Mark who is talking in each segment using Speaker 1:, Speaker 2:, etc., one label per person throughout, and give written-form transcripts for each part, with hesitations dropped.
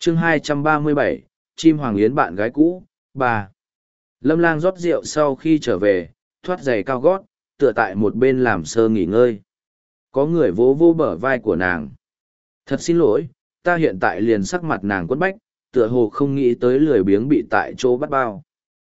Speaker 1: chương 237, chim hoàng yến bạn gái cũ, 3. Lâm Lang rót rượu sau khi trở về, thoát giày cao gót, tựa tại một bên làm sơ nghỉ ngơi. Có người vỗ vỗ bờ vai của nàng. Thật xin lỗi, ta hiện tại liền sắc mặt nàng quất bách, tựa hồ không nghĩ tới lười biếng bị tại chỗ bắt bao.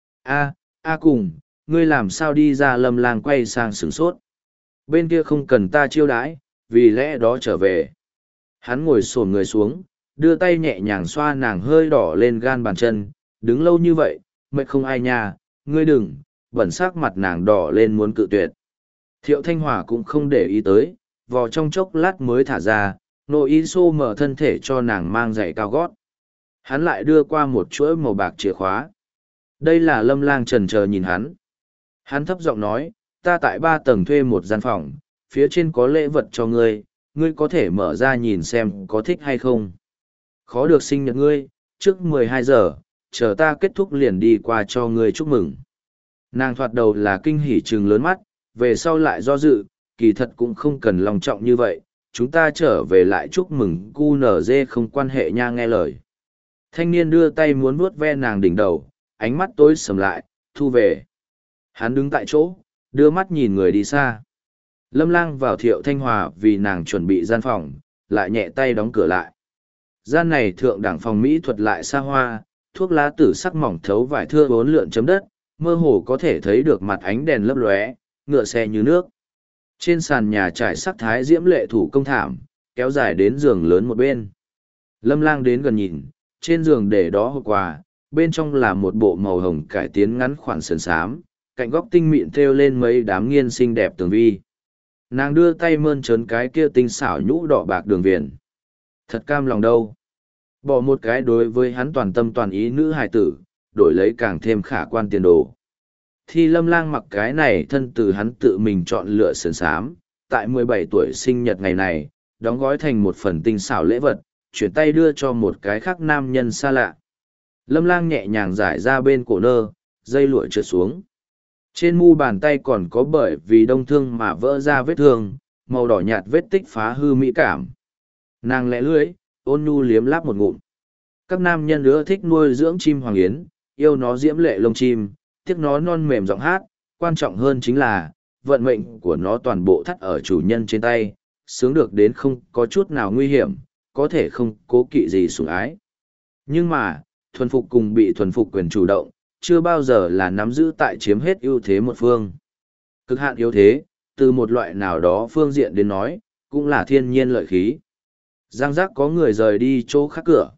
Speaker 1: A cùng, ngươi làm sao đi ra? Lâm Lang quay sang sửng sốt. Bên kia không cần ta chiêu đãi, vì lẽ đó trở về. Hắn ngồi xổm người xuống, đưa tay nhẹ nhàng xoa nàng hơi đỏ lên gan bàn chân, đứng lâu như vậy, mệt không ai nha, ngươi đừng, bẩn sắc mặt nàng đỏ lên muốn cự tuyệt. Thiệu Thanh Hòa cũng không để ý tới, vò trong chốc lát mới thả ra, nội y xô mở thân thể cho nàng mang giày cao gót. Hắn lại đưa qua một chuỗi màu bạc chìa khóa. Đây là Lâm Lang chần chờ nhìn hắn. Hắn thấp giọng nói, ta tại 3 tầng thuê một gian phòng, phía trên có lễ vật cho ngươi, ngươi có thể mở ra nhìn xem có thích hay không. Khó được sinh nhật ngươi, trước 12 giờ, chờ ta kết thúc liền đi qua cho ngươi chúc mừng. Nàng thoạt đầu là kinh hỉ trừng lớn mắt, về sau lại do dự, kỳ thật cũng không cần lòng trọng như vậy, chúng ta trở về lại chúc mừng QNZ không quan hệ nha, nghe lời. Thanh niên đưa tay muốn vuốt ve nàng đỉnh đầu, ánh mắt tối sầm lại, thu về. Hắn đứng tại chỗ, đưa mắt nhìn người đi xa. Lâm Lang vào Thiệu Thanh Hòa vì nàng chuẩn bị gian phòng, lại nhẹ tay đóng cửa lại. Gian này thượng đẳng phòng mỹ thuật lại xa hoa, thuốc lá tử sắc mỏng thấu vải thưa 4 lượn chấm đất, mơ hồ có thể thấy được mặt ánh đèn lấp lóe, ngựa xe như nước. Trên sàn nhà trải sắc thái diễm lệ thủ công thảm, kéo dài đến giường lớn một bên. Lâm Lang đến gần nhìn, trên giường để đó hộp quà, bên trong là một bộ màu hồng cải tiến ngắn khoản sườn xám, cạnh góc tinh mịn thêu lên mấy đám nghiên xinh đẹp tường vi. Nàng đưa tay mơn trớn cái kia tinh xảo nhũ đỏ bạc đường viền. Thật cam lòng đâu. Bỏ một cái đối với hắn toàn tâm toàn ý nữ hài tử, đổi lấy càng thêm khả quan tiền đồ. Thì Lâm Lang mặc cái này thân từ hắn tự mình chọn lựa sườn xám, tại 17 tuổi sinh nhật ngày này, đóng gói thành một phần tinh xảo lễ vật, chuyển tay đưa cho một cái khác nam nhân xa lạ. Lâm Lang nhẹ nhàng giải ra bên cổ nơ, dây lụa trượt xuống. Trên mu bàn tay còn có bởi vì đông thương mà vỡ ra vết thương, màu đỏ nhạt vết tích phá hư mỹ cảm. Nàng lẽ lưỡi, ôn nhu liếm láp một ngụm. Các nam nhân ưa thích nuôi dưỡng chim hoàng yến, yêu nó diễm lệ lông chim, tiếc nó non mềm giọng hát, quan trọng hơn chính là, vận mệnh của nó toàn bộ thắt ở chủ nhân trên tay, sướng được đến không có chút nào nguy hiểm, có thể không cố kỵ gì sủng ái. Nhưng mà, thuần phục cùng bị thuần phục quyền chủ động, chưa bao giờ là nắm giữ tại chiếm hết ưu thế một phương. Cực hạn yếu thế, từ một loại nào đó phương diện đến nói, cũng là thiên nhiên lợi khí. Giang giác có người rời đi chỗ khác cửa.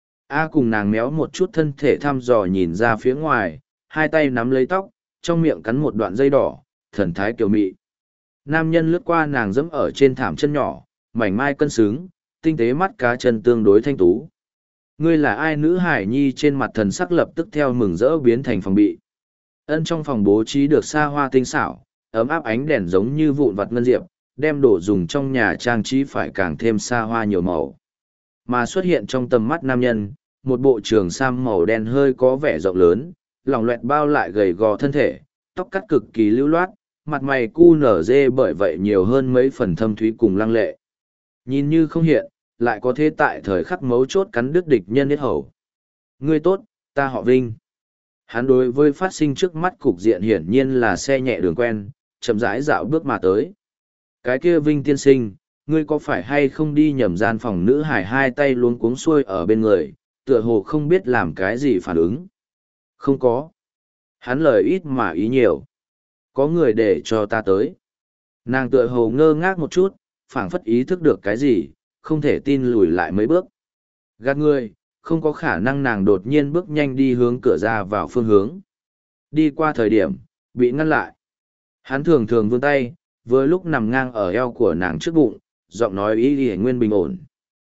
Speaker 1: A cùng nàng méo một chút thân thể thăm dò nhìn ra phía ngoài, hai tay nắm lấy tóc, trong miệng cắn một đoạn dây đỏ, thần thái kiều mị. Nam nhân lướt qua nàng dẫm ở trên thảm chân nhỏ, mảnh mai cân xứng, tinh tế mắt cá chân tương đối thanh tú. Ngươi là ai? Nữ hải nhi trên mặt thần sắc lập tức theo mừng rỡ biến thành phòng bị. Ân trong phòng bố trí được xa hoa tinh xảo, ấm áp ánh đèn giống như vụn vặt ngân diệp, đem đồ dùng trong nhà trang trí phải càng thêm xa hoa nhiều màu. Mà xuất hiện trong tầm mắt nam nhân, một bộ trường sam màu đen hơi có vẻ rộng lớn, lỏng loẹt bao lại gầy gò thân thể, tóc cắt cực kỳ lưu loát, mặt mày cu nở dê bởi vậy nhiều hơn mấy phần thâm thúy cùng lăng lệ. Nhìn như không hiện, lại có thế tại thời khắc mấu chốt cắn đứt địch nhân hết hầu. Ngươi tốt, ta họ Vinh. Hắn đối với phát sinh trước mắt cục diện hiển nhiên là xe nhẹ đường quen, chậm rãi dạo bước mà tới. Cái kia Vinh tiên sinh, ngươi có phải hay không đi nhầm gian phòng? Nữ hải hai tay luống cuống xuôi ở bên người, tựa hồ không biết làm cái gì phản ứng. Không có. Hắn lời ít mà ý nhiều. Có người để cho ta tới. Nàng tựa hồ ngơ ngác một chút, phảng phất ý thức được cái gì, không thể tin lùi lại mấy bước. Gạt người, không có khả năng. Nàng đột nhiên bước nhanh đi hướng cửa ra vào phương hướng. Đi qua thời điểm, bị ngăn lại. Hắn thường thường vươn tay, vừa lúc nằm ngang ở eo của nàng trước bụng, giọng nói ý y nguyên bình ổn.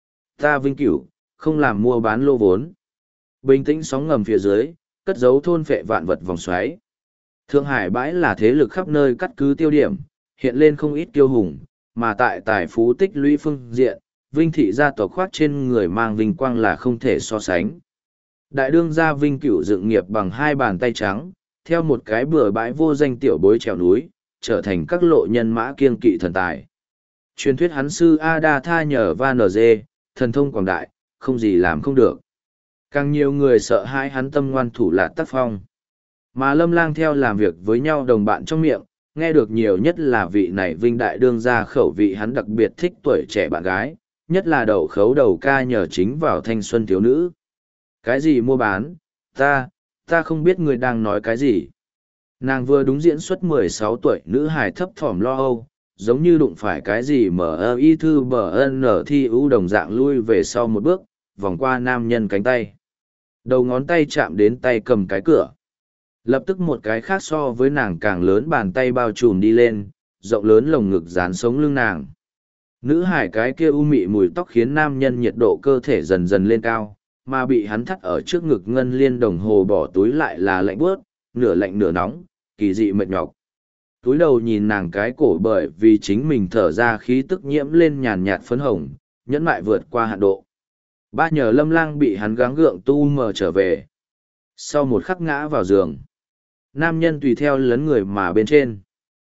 Speaker 1: Ta Vinh Cửu, không làm mua bán lô vốn. Bình tĩnh sóng ngầm phía dưới, cất giấu thôn phệ vạn vật vòng xoáy. Thượng Hải bãi là thế lực khắp nơi cắt cứ tiêu điểm, hiện lên không ít kiêu hùng, mà tại tài phú tích lũy phương diện, Vinh thị gia tộc khoác trên người mang vinh quang là không thể so sánh. Đại đương gia Vinh Cửu dựng nghiệp bằng 2 bàn tay trắng, theo một cái bừa bãi vô danh tiểu bối trèo núi, trở thành các lộ nhân mã kiêng kỵ thần tài. Truyền thuyết hắn sư A Đa Tha nhờ Van NG, thần thông quảng đại, không gì làm không được. Càng nhiều người sợ hãi hắn tâm ngoan thủ lạt tác phong. Mà Lâm Lang theo làm việc với nhau đồng bạn trong miệng, nghe được nhiều nhất là vị này Vinh Đại đương ra khẩu vị hắn đặc biệt thích tuổi trẻ bạn gái, nhất là đậu khấu đầu ca nhờ chính vào thanh xuân thiếu nữ. Cái gì mua bán, ta không biết người đang nói cái gì. Nàng vừa đúng diễn xuất 16 tuổi nữ hài thấp thỏm lo âu, giống như đụng phải cái gì mở y thư bờ n thi ưu đồng dạng lui về sau một bước, vòng qua nam nhân cánh tay. Đầu ngón tay chạm đến tay cầm cái cửa. Lập tức một cái khác so với nàng càng lớn bàn tay bao trùm đi lên, rộng lớn lồng ngực dán sống lưng nàng. Nữ hải cái kia u mị mùi tóc khiến nam nhân nhiệt độ cơ thể dần dần lên cao, mà bị hắn thắt ở trước ngực ngân liên đồng hồ bỏ túi lại là lạnh buốt, nửa lạnh nửa nóng, kỳ dị mệt nhọc. Túi đầu nhìn nàng cái cổ bởi vì chính mình thở ra khí tức nhiễm lên nhàn nhạt phấn hồng, nhẫn mại vượt qua hạn độ. Ba nhờ Lâm Lang bị hắn gắng gượng tu mờ trở về. Sau một khắc ngã vào giường. Nam nhân tùy theo lấn người mà bên trên.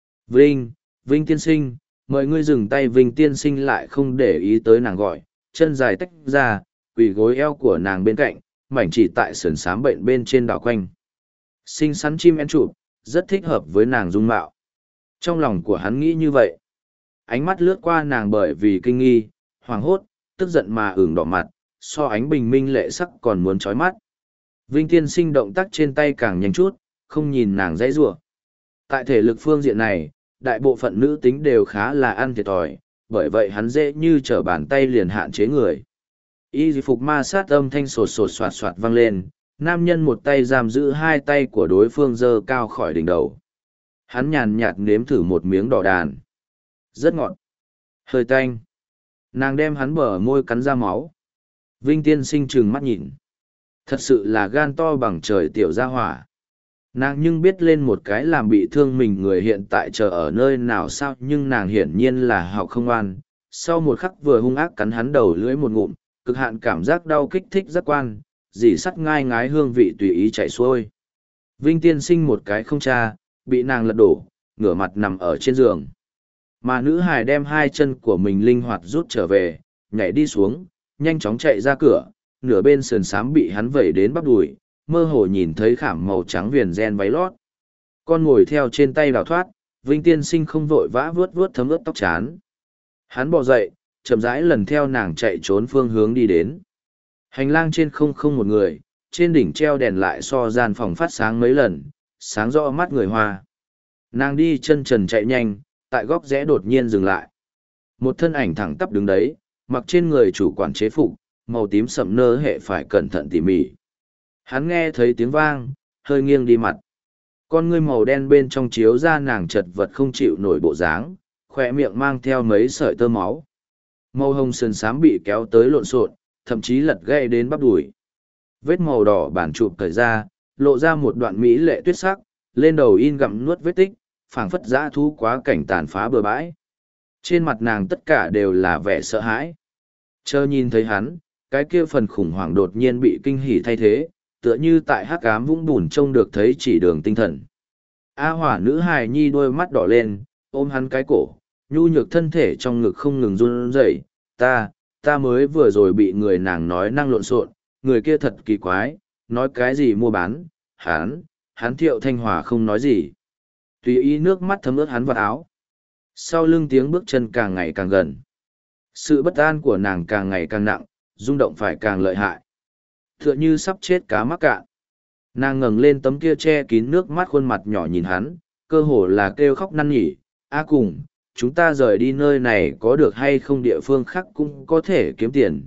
Speaker 1: Vinh tiên sinh, mời ngươi dừng tay. Vinh tiên sinh lại không để ý tới nàng gọi, chân dài tách ra, quỳ gối eo của nàng bên cạnh, mảnh chỉ tại sườn xám bệnh bên trên đảo quanh. Xinh xắn chim én chụp, rất thích hợp với nàng dung mạo. Trong lòng của hắn nghĩ như vậy. Ánh mắt lướt qua nàng bởi vì kinh nghi, hoảng hốt, tức giận mà ửng đỏ mặt, so ánh bình minh lệ sắc còn muốn chói mắt. Vinh tiên sinh động tác trên tay càng nhanh chút, không nhìn nàng dãy rủa. Tại thể lực phương diện này, đại bộ phận nữ tính đều khá là ăn thiệt thòi, bởi vậy hắn dễ như trở bàn tay liền hạn chế người. Y phục ma sát âm thanh sột sột soạt soạt vang lên, nam nhân một tay giam giữ hai tay của đối phương giơ cao khỏi đỉnh đầu. Hắn nhàn nhạt nếm thử một miếng đỏ đàn. Rất ngọt. Hơi tanh. Nàng đem hắn bờ môi cắn ra máu. Vinh tiên sinh trừng mắt nhìn. Thật sự là gan to bằng trời tiểu gia hỏa. Nàng nhưng biết lên một cái làm bị thương mình người hiện tại chờ ở nơi nào sao, nhưng nàng hiển nhiên là học không ngoan. Sau một khắc vừa hung ác cắn hắn đầu lưỡi một ngụm, cực hạn cảm giác đau kích thích giác quan, dì sắt ngai ngái hương vị tùy ý chạy xuôi. Vinh tiên sinh một cái không cha, bị nàng lật đổ, ngửa mặt nằm ở trên giường. Mà nữ hài đem hai chân của mình linh hoạt rút trở về, nhảy đi xuống, nhanh chóng chạy ra cửa, nửa bên sườn xám bị hắn vẩy đến bắp đùi, mơ hồ nhìn thấy khảm màu trắng viền ren váy lót. Con ngồi theo trên tay đào thoát, Vinh tiên sinh không vội vã vuốt vuốt thấm ướt tóc chán. Hắn bò dậy, chậm rãi lần theo nàng chạy trốn phương hướng đi đến. Hành lang trên không một người, trên đỉnh treo đèn lại so gian phòng phát sáng mấy lần, sáng rõ mắt người Hoa. Nàng đi chân trần chạy nhanh, tại góc rẽ đột nhiên dừng lại. Một thân ảnh thẳng tắp đứng đấy, mặc trên người chủ quản chế phục, màu tím sậm nơ hệ phải cẩn thận tỉ mỉ. Hắn nghe thấy tiếng vang, hơi nghiêng đi mặt. Con ngươi màu đen bên trong chiếu ra nàng chật vật không chịu nổi bộ dáng, khỏe miệng mang theo mấy sợi tơ máu. Màu hồng sườn xám bị kéo tới lộn xộn, thậm chí lật gãy đến bắp đùi. Vết màu đỏ bản chụp cởi ra, lộ ra một đoạn mỹ lệ tuyết sắc, lên đầu in gặm nuốt vết tích, phảng phất dã thú quá cảnh tàn phá bừa bãi. Trên mặt nàng tất cả đều là vẻ sợ hãi. Chờ nhìn thấy hắn, cái kia phần khủng hoảng đột nhiên bị kinh hỉ thay thế, tựa như tại hắc ám vũng bùn trông được thấy chỉ đường tinh thần. A hỏa nữ hài nhi đôi mắt đỏ lên, ôm hắn cái cổ, nhu nhược thân thể trong ngực không ngừng run rẩy. Ta mới vừa rồi bị người nàng nói năng lộn xộn, người kia thật kỳ quái, nói cái gì mua bán, hắn Thiệu Thanh Hòa không nói gì. Tùy ý nước mắt thấm ướt hắn vào áo. Sau lưng tiếng bước chân càng ngày càng gần. Sự bất an của nàng càng ngày càng nặng, rung động phải càng lợi hại. Tựa như sắp chết cá mắc cạn. Nàng ngẩng lên tấm kia che kín nước mắt khuôn mặt nhỏ nhìn hắn, cơ hồ là kêu khóc năn nỉ. A cùng, chúng ta rời đi nơi này có được hay không, địa phương khác cũng có thể kiếm tiền.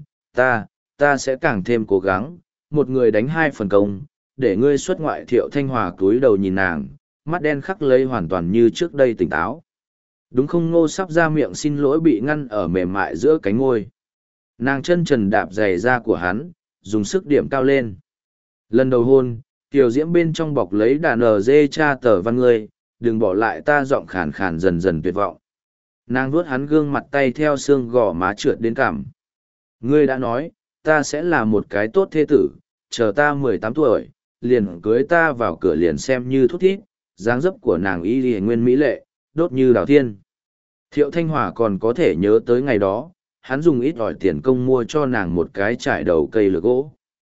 Speaker 1: Ta sẽ càng thêm cố gắng, một người đánh hai phần công, để ngươi xuất ngoại. Thiệu Thanh Hòa cúi đầu nhìn nàng, mắt đen khắc lấy hoàn toàn như trước đây tỉnh táo. Đúng không? Ngô sắp ra miệng xin lỗi bị ngăn ở mềm mại giữa cánh ngôi. Nàng chân trần đạp giày da của hắn, dùng sức điểm cao lên. Lần đầu hôn, tiểu diễm bên trong bọc lấy đàn dê cha tờ văn ngươi, đừng bỏ lại ta, giọng khàn khàn dần dần tuyệt vọng. Nàng vuốt hắn gương mặt, tay theo xương gò má trượt đến cằm. Ngươi đã nói, ta sẽ là một cái tốt thê tử, chờ ta 18 tuổi, liền cưới ta vào cửa liền xem như thút thít. Dáng dấp của nàng y lìa nguyên mỹ lệ, đốt như đào thiên. Thiệu Thanh Hòa còn có thể nhớ tới ngày đó, hắn dùng ít ỏi tiền công mua cho nàng một cái trải đầu cây lược gỗ.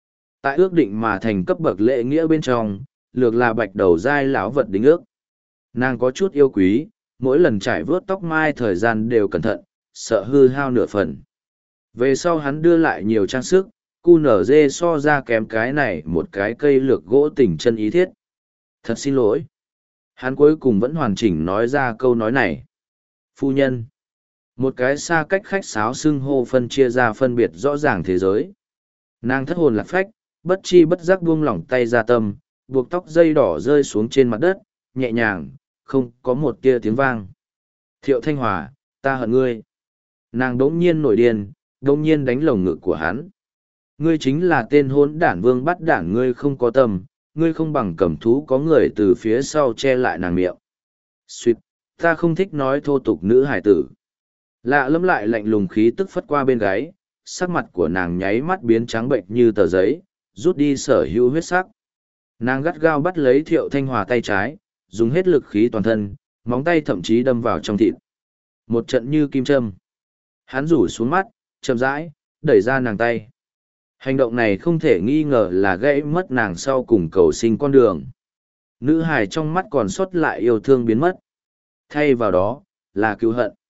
Speaker 1: Tại ước định mà thành cấp bậc lễ nghĩa bên trong, lược là bạch đầu dai lão vật đính ước. Nàng có chút yêu quý, mỗi lần trải vớt tóc mai thời gian đều cẩn thận, sợ hư hao nửa phần. Về sau hắn đưa lại nhiều trang sức, cu nở dê so ra kém cái này một cái cây lược gỗ tình chân ý thiết. Thật xin lỗi. Hắn cuối cùng vẫn hoàn chỉnh nói ra câu nói này. Phu nhân. Một cái xa cách khách sáo xưng hô phân chia ra phân biệt rõ ràng thế giới. Nàng thất hồn lạc phách, bất chi bất giác buông lỏng tay ra tâm, buộc tóc dây đỏ rơi xuống trên mặt đất, nhẹ nhàng, không có một tia tiếng vang. Thiệu Thanh Hòa, ta hận ngươi. Nàng đống nhiên nổi điên, đống nhiên đánh lồng ngực của hắn. Ngươi chính là tên hôn đản vương bắt đản, ngươi không có tâm, ngươi không bằng cầm thú có người từ phía sau che lại nàng miệng. Xuyệt, ta không thích nói thô tục nữ hải tử. Lạ lẫm lại lạnh lùng khí tức phất qua bên gáy, sắc mặt của nàng nháy mắt biến trắng bệnh như tờ giấy, rút đi sở hữu huyết sắc. Nàng gắt gao bắt lấy Thiệu Thanh Hòa tay trái, dùng hết lực khí toàn thân, móng tay thậm chí đâm vào trong thịt. Một trận như kim châm. Hắn rủ xuống mắt, chậm rãi, đẩy ra nàng tay. Hành động này không thể nghi ngờ là gãy mất nàng sau cùng cầu sinh con đường. Nữ hài trong mắt còn sót lại yêu thương biến mất. Thay vào đó, là cứu hận.